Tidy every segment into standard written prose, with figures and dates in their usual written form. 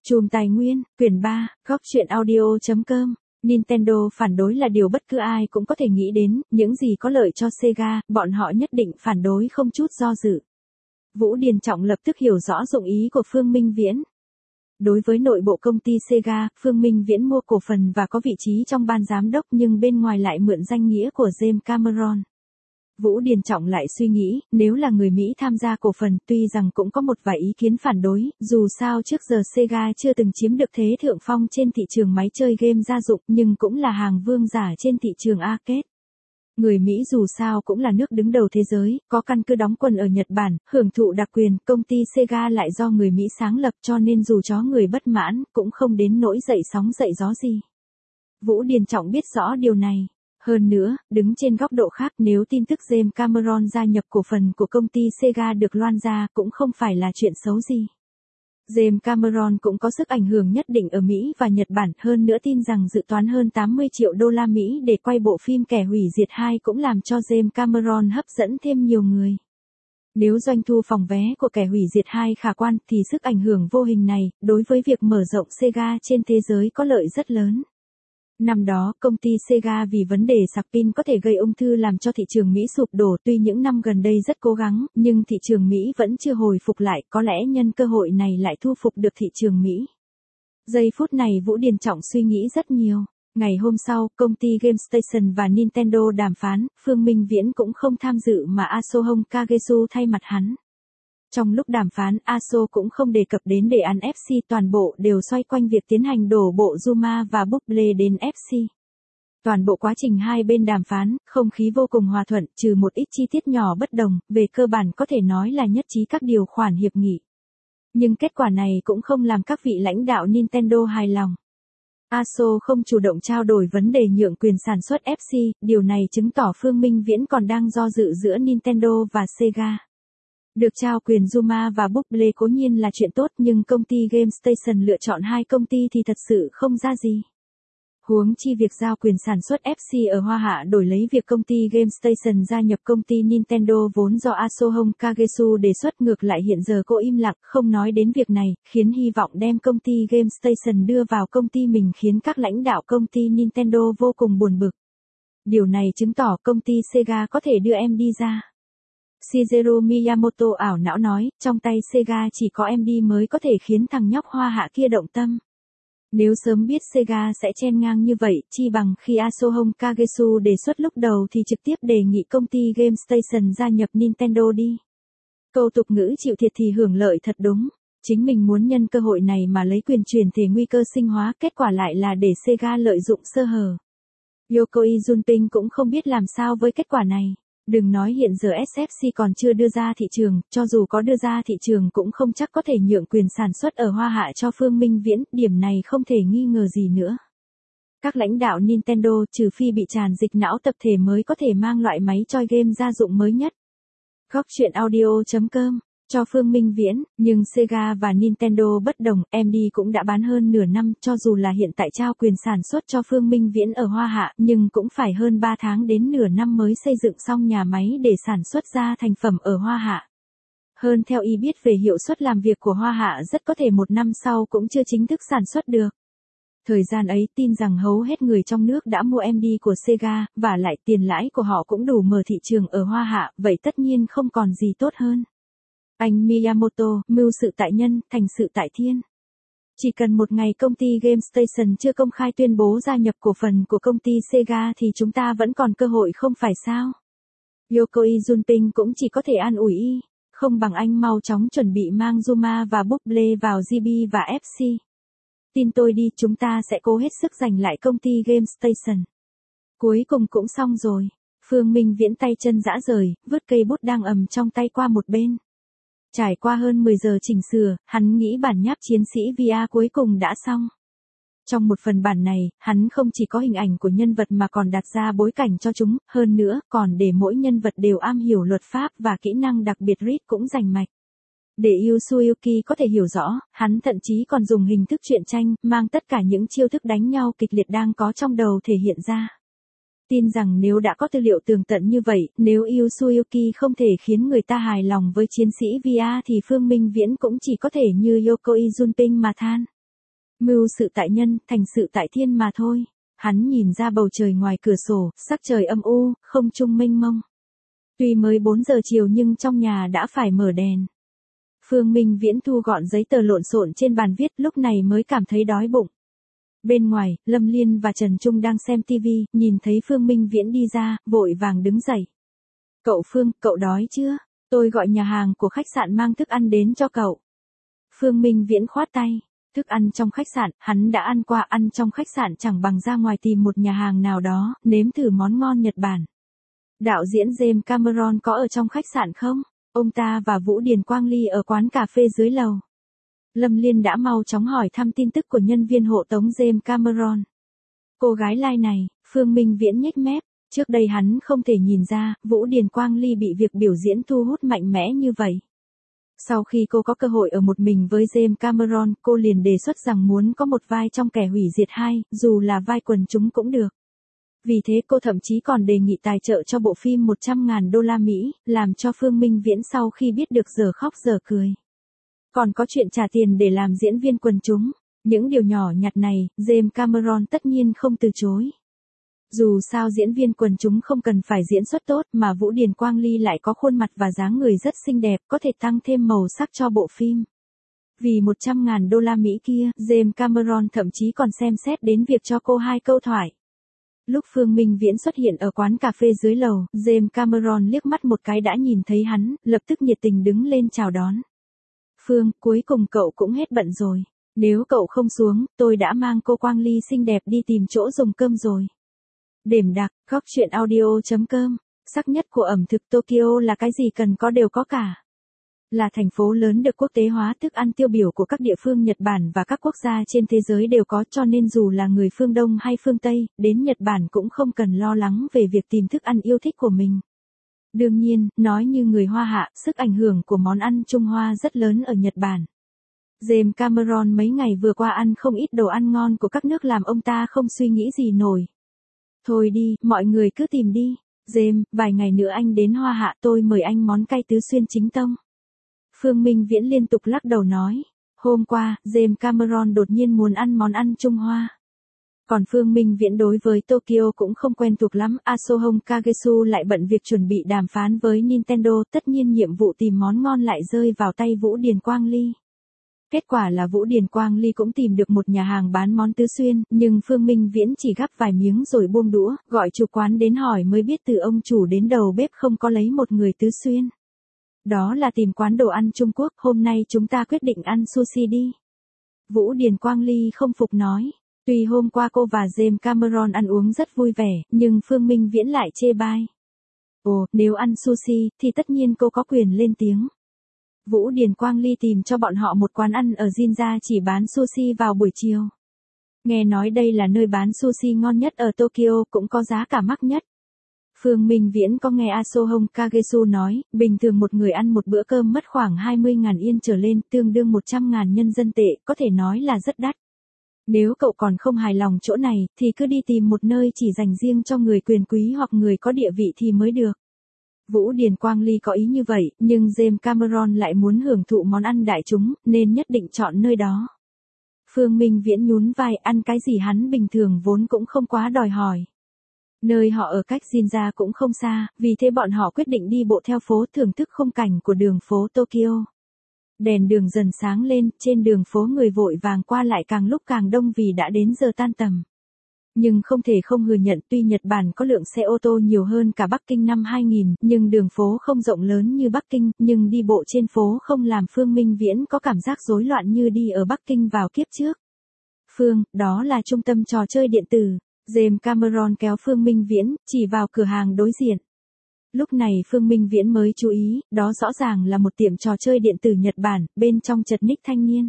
Chùm tài nguyên, quyển 3, góc truyện audio.com. Nintendo phản đối là điều bất cứ ai cũng có thể nghĩ đến, những gì có lợi cho Sega, bọn họ nhất định phản đối không chút do dự. Vũ Điền Trọng lập tức hiểu rõ dụng ý của Phương Minh Viễn. Đối với nội bộ công ty Sega, Phương Minh Viễn mua cổ phần và có vị trí trong ban giám đốc nhưng bên ngoài lại mượn danh nghĩa của James Cameron. Vũ Điền Trọng lại suy nghĩ, nếu là người Mỹ tham gia cổ phần tuy rằng cũng có một vài ý kiến phản đối, dù sao trước giờ Sega chưa từng chiếm được thế thượng phong trên thị trường máy chơi game gia dụng nhưng cũng là hàng vương giả trên thị trường arcade. Người Mỹ dù sao cũng là nước đứng đầu thế giới, có căn cứ đóng quân ở Nhật Bản, hưởng thụ đặc quyền, công ty Sega lại do người Mỹ sáng lập cho nên dù chó người bất mãn cũng không đến nỗi dậy sóng dậy gió gì. Vũ Điền Trọng biết rõ điều này. Hơn nữa, đứng trên góc độ khác nếu tin tức James Cameron gia nhập cổ phần của công ty Sega được loan ra cũng không phải là chuyện xấu gì. James Cameron cũng có sức ảnh hưởng nhất định ở Mỹ và Nhật Bản, hơn nữa tin rằng dự toán hơn 80 triệu đô la Mỹ để quay bộ phim Kẻ Hủy Diệt 2 cũng làm cho James Cameron hấp dẫn thêm nhiều người. Nếu doanh thu phòng vé của Kẻ Hủy Diệt 2 khả quan thì sức ảnh hưởng vô hình này, đối với việc mở rộng Sega trên thế giới có lợi rất lớn. Năm đó, công ty Sega vì vấn đề sạc pin có thể gây ung thư làm cho thị trường Mỹ sụp đổ, tuy những năm gần đây rất cố gắng, nhưng thị trường Mỹ vẫn chưa hồi phục lại, có lẽ nhân cơ hội này lại thu phục được thị trường Mỹ. Giây phút này Vũ Điền Trọng suy nghĩ rất nhiều. Ngày hôm sau, công ty Game Station và Nintendo đàm phán, Phương Minh Viễn cũng không tham dự mà Asohong Kagesu thay mặt hắn. Trong lúc đàm phán, ASO cũng không đề cập đến đề án FC, toàn bộ đều xoay quanh việc tiến hành đổ bộ Zuma và Bubble đến FC. Toàn bộ quá trình hai bên đàm phán, không khí vô cùng hòa thuận, trừ một ít chi tiết nhỏ bất đồng, về cơ bản có thể nói là nhất trí các điều khoản hiệp nghị. Nhưng kết quả này cũng không làm các vị lãnh đạo Nintendo hài lòng. ASO không chủ động trao đổi vấn đề nhượng quyền sản xuất FC, điều này chứng tỏ Phương Minh Viễn còn đang do dự giữa Nintendo và Sega. Được trao quyền Zuma và Bubble cố nhiên là chuyện tốt nhưng công ty Game Station lựa chọn hai công ty thì thật sự không ra gì. Huống chi việc giao quyền sản xuất FC ở Hoa Hạ đổi lấy việc công ty Game Station gia nhập công ty Nintendo vốn do Asohong Kagesu đề xuất, ngược lại hiện giờ cô im lặng không nói đến việc này, khiến hy vọng đem công ty Game Station đưa vào công ty mình khiến các lãnh đạo công ty Nintendo vô cùng buồn bực. Điều này chứng tỏ công ty Sega có thể đưa em đi ra. Shigeru Miyamoto ảo não nói, trong tay Sega chỉ có MD mới có thể khiến thằng nhóc Hoa Hạ kia động tâm. Nếu sớm biết Sega sẽ chen ngang như vậy, chi bằng khi Asohong Kagesu đề xuất lúc đầu thì trực tiếp đề nghị công ty Game Station gia nhập Nintendo đi. Câu tục ngữ chịu thiệt thì hưởng lợi thật đúng. Chính mình muốn nhân cơ hội này mà lấy quyền truyền thể nguy cơ sinh hóa, kết quả lại là để Sega lợi dụng sơ hở. Yokoi Junping cũng không biết làm sao với kết quả này. Đừng nói hiện giờ SFC còn chưa đưa ra thị trường, cho dù có đưa ra thị trường cũng không chắc có thể nhượng quyền sản xuất ở Hoa Hạ cho Phương Minh Viễn, điểm này không thể nghi ngờ gì nữa. Các lãnh đạo Nintendo trừ phi bị tràn dịch não tập thể mới có thể mang loại máy chơi game gia dụng mới nhất. Góc truyện audio.com cho Phương Minh Viễn, nhưng Sega và Nintendo bất đồng, MD cũng đã bán hơn nửa năm, cho dù là hiện tại trao quyền sản xuất cho Phương Minh Viễn ở Hoa Hạ, nhưng cũng phải hơn 3 tháng đến nửa năm mới xây dựng xong nhà máy để sản xuất ra thành phẩm ở Hoa Hạ. Hơn theo y biết về hiệu suất làm việc của Hoa Hạ rất có thể 1 năm sau cũng chưa chính thức sản xuất được. Thời gian ấy tin rằng hầu hết người trong nước đã mua MD của Sega, và lại tiền lãi của họ cũng đủ mở thị trường ở Hoa Hạ, vậy tất nhiên không còn gì tốt hơn. Anh Miyamoto, mưu sự tại nhân, thành sự tại thiên. Chỉ cần một ngày công ty Game Station chưa công khai tuyên bố gia nhập cổ phần của công ty Sega thì chúng ta vẫn còn cơ hội không phải sao? Yokoi Junping cũng chỉ có thể an ủi y, không bằng anh mau chóng chuẩn bị mang Zuma và Bubble vào GB và FC. Tin tôi đi, chúng ta sẽ cố hết sức giành lại công ty Game Station. Cuối cùng cũng xong rồi. Phương Minh Viễn tay chân rã rời, vứt cây bút đang ầm trong tay qua một bên. Trải qua hơn 10 giờ chỉnh sửa, hắn nghĩ bản nháp chiến sĩ VR cuối cùng đã xong. Trong một phần bản này, hắn không chỉ có hình ảnh của nhân vật mà còn đặt ra bối cảnh cho chúng, hơn nữa còn để mỗi nhân vật đều am hiểu luật pháp và kỹ năng đặc biệt read cũng rành mạch. Để Yu Suyuki có thể hiểu rõ, hắn thậm chí còn dùng hình thức truyện tranh, mang tất cả những chiêu thức đánh nhau kịch liệt đang có trong đầu thể hiện ra. Tin rằng nếu đã có tư liệu tường tận như vậy, nếu Yu Suyuki không thể khiến người ta hài lòng với chiến sĩ VR thì Phương Minh Viễn cũng chỉ có thể như Yokoi Junping mà than. Mưu sự tại nhân, thành sự tại thiên mà thôi. Hắn nhìn ra bầu trời ngoài cửa sổ, sắc trời âm u, không trung mênh mông. Tuy mới 4 giờ chiều nhưng trong nhà đã phải mở đèn. Phương Minh Viễn thu gọn giấy tờ lộn xộn trên bàn viết, lúc này mới cảm thấy đói bụng. Bên ngoài, Lâm Liên và Trần Trung đang xem TV, nhìn thấy Phương Minh Viễn đi ra, vội vàng đứng dậy. Cậu Phương, cậu đói chưa? Tôi gọi nhà hàng của khách sạn mang thức ăn đến cho cậu. Phương Minh Viễn khoát tay. Thức ăn trong khách sạn, hắn đã ăn qua, ăn trong khách sạn chẳng bằng ra ngoài tìm một nhà hàng nào đó, nếm thử món ngon Nhật Bản. Đạo diễn James Cameron có ở trong khách sạn không? Ông ta và Vũ Điền Quang Ly ở quán cà phê dưới lầu. Lâm Liên đã mau chóng hỏi thăm tin tức của nhân viên hộ tống James Cameron. Cô gái lai này, Phương Minh Viễn nhếch mép. Trước đây hắn không thể nhìn ra, Vũ Điền Quang Ly bị việc biểu diễn thu hút mạnh mẽ như vậy. Sau khi cô có cơ hội ở một mình với James Cameron, cô liền đề xuất rằng muốn có một vai trong Kẻ Hủy Diệt 2, dù là vai quần chúng cũng được. Vì thế cô thậm chí còn đề nghị tài trợ cho bộ phim 100.000 đô la Mỹ, làm cho Phương Minh Viễn sau khi biết được giờ khóc giờ cười. Còn có chuyện trả tiền để làm diễn viên quần chúng. Những điều nhỏ nhặt này, James Cameron tất nhiên không từ chối. Dù sao diễn viên quần chúng không cần phải diễn xuất tốt mà Vũ Điền Quang Ly lại có khuôn mặt và dáng người rất xinh đẹp, có thể tăng thêm màu sắc cho bộ phim. Vì 100.000 đô la Mỹ kia, James Cameron thậm chí còn xem xét đến việc cho cô 2 câu thoại. Lúc Phương Minh Viễn xuất hiện ở quán cà phê dưới lầu, James Cameron liếc mắt một cái đã nhìn thấy hắn, lập tức nhiệt tình đứng lên chào đón. Phương, cuối cùng cậu cũng hết bận rồi. Nếu cậu không xuống, tôi đã mang cô Quang Ly xinh đẹp đi tìm chỗ dùng cơm rồi. Đềm đặc, góc chuyện audio.com. Sắc nhất của ẩm thực Tokyo là cái gì cần có đều có cả. Là thành phố lớn được quốc tế hóa, thức ăn tiêu biểu của các địa phương Nhật Bản và các quốc gia trên thế giới đều có, cho nên dù là người phương Đông hay phương Tây, đến Nhật Bản cũng không cần lo lắng về việc tìm thức ăn yêu thích của mình. Đương nhiên, nói như người Hoa hạ, sức ảnh hưởng của món ăn Trung Hoa rất lớn ở Nhật Bản. James Cameron mấy ngày vừa qua ăn không ít đồ ăn ngon của các nước làm ông ta không suy nghĩ gì nổi. Thôi đi, mọi người cứ tìm đi. James, vài ngày nữa anh đến Hoa Hạ, tôi mời anh món cay tứ xuyên chính tông. Phương Minh Viễn liên tục lắc đầu nói. Hôm qua, James Cameron đột nhiên muốn ăn món ăn Trung Hoa. Còn Phương Minh Viễn đối với Tokyo cũng không quen thuộc lắm, Asohong Kagesu lại bận việc chuẩn bị đàm phán với Nintendo, tất nhiên nhiệm vụ tìm món ngon lại rơi vào tay Vũ Điền Quang Ly. Kết quả là Vũ Điền Quang Ly cũng tìm được một nhà hàng bán món tứ xuyên, nhưng Phương Minh Viễn chỉ gắp vài miếng rồi buông đũa, gọi chủ quán đến hỏi mới biết từ ông chủ đến đầu bếp không có lấy một người tứ xuyên. Đó là tìm quán đồ ăn Trung Quốc, hôm nay chúng ta quyết định ăn sushi đi. Vũ Điền Quang Ly không phục nói. Tuy hôm qua cô và James Cameron ăn uống rất vui vẻ, nhưng Phương Minh Viễn lại chê bai. Ồ, nếu ăn sushi, thì tất nhiên cô có quyền lên tiếng. Vũ Điền Quang Ly tìm cho bọn họ một quán ăn ở Ginza chỉ bán sushi vào buổi chiều. Nghe nói đây là nơi bán sushi ngon nhất ở Tokyo, cũng có giá cả mắc nhất. Phương Minh Viễn có nghe Asohong Kagesu nói, bình thường một người ăn một bữa cơm mất khoảng 20.000 yên trở lên, tương đương 100.000 nhân dân tệ, có thể nói là rất đắt. Nếu cậu còn không hài lòng chỗ này, thì cứ đi tìm một nơi chỉ dành riêng cho người quyền quý hoặc người có địa vị thì mới được. Vũ Điền Quang Ly có ý như vậy, nhưng James Cameron lại muốn hưởng thụ món ăn đại chúng, nên nhất định chọn nơi đó. Phương Minh Viễn nhún vai, ăn cái gì hắn bình thường vốn cũng không quá đòi hỏi. Nơi họ ở cách Ginza cũng không xa, vì thế bọn họ quyết định đi bộ theo phố thưởng thức khung cảnh của đường phố Tokyo. Đèn đường dần sáng lên, trên đường phố người vội vàng qua lại càng lúc càng đông vì đã đến giờ tan tầm. Nhưng không thể không thừa nhận, tuy Nhật Bản có lượng xe ô tô nhiều hơn cả Bắc Kinh năm 2000, nhưng đường phố không rộng lớn như Bắc Kinh, nhưng đi bộ trên phố không làm Phương Minh Viễn có cảm giác rối loạn như đi ở Bắc Kinh vào kiếp trước. Phương, đó là trung tâm trò chơi điện tử. James Cameron kéo Phương Minh Viễn, chỉ vào cửa hàng đối diện. Lúc này Phương Minh Viễn mới chú ý, đó rõ ràng là một tiệm trò chơi điện tử Nhật Bản, bên trong chật ních thanh niên.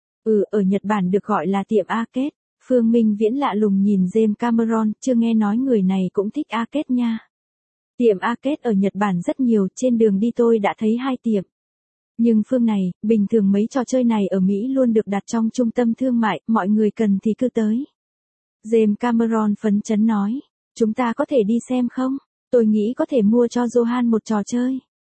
Ở Nhật Bản được gọi là tiệm arcade. Phương Minh Viễn lạ lùng nhìn James Cameron, chưa nghe nói người này cũng thích arcade nha. Tiệm arcade ở Nhật Bản rất nhiều, trên đường đi tôi đã thấy 2 tiệm. Nhưng Phương này, bình thường mấy trò chơi này ở Mỹ luôn được đặt trong trung tâm thương mại, mọi người cần thì cứ tới. James Cameron phấn chấn nói, chúng ta có thể đi xem không? Tôi nghĩ có thể mua cho Johan một trò chơi.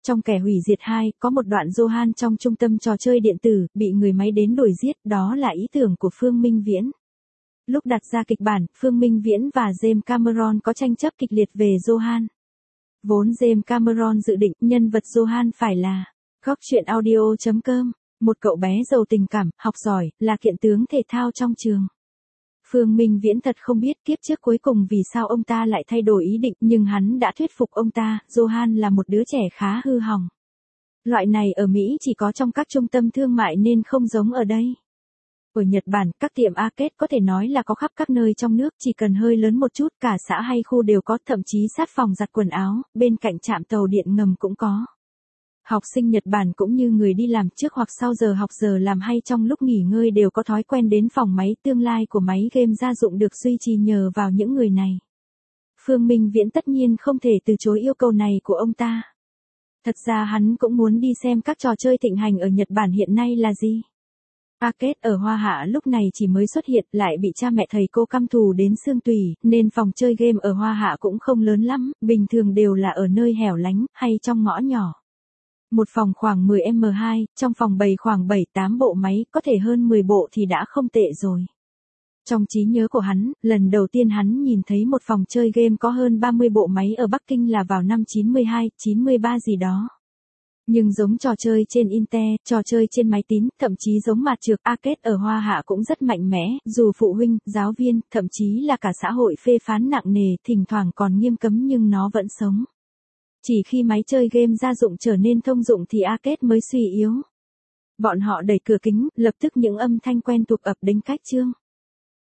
Trong Kẻ hủy diệt 2, có một đoạn Johan trong trung tâm trò chơi điện tử, bị người máy đến đuổi giết, đó là ý tưởng của Phương Minh Viễn. Lúc đặt ra kịch bản, Phương Minh Viễn và James Cameron có tranh chấp kịch liệt về Johan. Vốn James Cameron dự định nhân vật Johan phải là Góc truyện audio.com, một cậu bé giàu tình cảm, học giỏi, là kiện tướng thể thao trong trường. Phương Minh Viễn thật không biết kiếp trước cuối cùng vì sao ông ta lại thay đổi ý định, nhưng hắn đã thuyết phục ông ta, Johan là một đứa trẻ khá hư hỏng. Loại này ở Mỹ chỉ có trong các trung tâm thương mại nên không giống ở đây. Ở Nhật Bản, các tiệm arcade có thể nói là có khắp các nơi trong nước, chỉ cần hơi lớn một chút, cả xã hay khu đều có, thậm chí sát phòng giặt quần áo, bên cạnh trạm tàu điện ngầm cũng có. Học sinh Nhật Bản cũng như người đi làm trước hoặc sau giờ học, giờ làm hay trong lúc nghỉ ngơi đều có thói quen đến phòng máy, tương lai của máy game gia dụng được duy trì nhờ vào những người này. Phương Minh Viễn tất nhiên không thể từ chối yêu cầu này của ông ta. Thật ra hắn cũng muốn đi xem các trò chơi thịnh hành ở Nhật Bản hiện nay là gì. Arcade ở Hoa Hạ lúc này chỉ mới xuất hiện, lại bị cha mẹ thầy cô căm thù đến xương tủy, nên phòng chơi game ở Hoa Hạ cũng không lớn lắm, bình thường đều là ở nơi hẻo lánh, hay trong ngõ nhỏ. Một phòng khoảng 10m2, trong phòng bày khoảng 7-8 bộ máy, có thể hơn 10 bộ thì đã không tệ rồi. Trong trí nhớ của hắn, lần đầu tiên hắn nhìn thấy một phòng chơi game có hơn 30 bộ máy ở Bắc Kinh là vào năm 92, 93 gì đó. Nhưng giống trò chơi trên Internet, trò chơi trên máy tính, thậm chí giống mặt trược arcade ở Hoa Hạ cũng rất mạnh mẽ, dù phụ huynh, giáo viên, thậm chí là cả xã hội phê phán nặng nề, thỉnh thoảng còn nghiêm cấm nhưng nó vẫn sống. Chỉ khi máy chơi game gia dụng trở nên thông dụng thì arcade mới suy yếu. Bọn họ đẩy cửa kính, lập tức những âm thanh quen thuộc ập đến cách chương.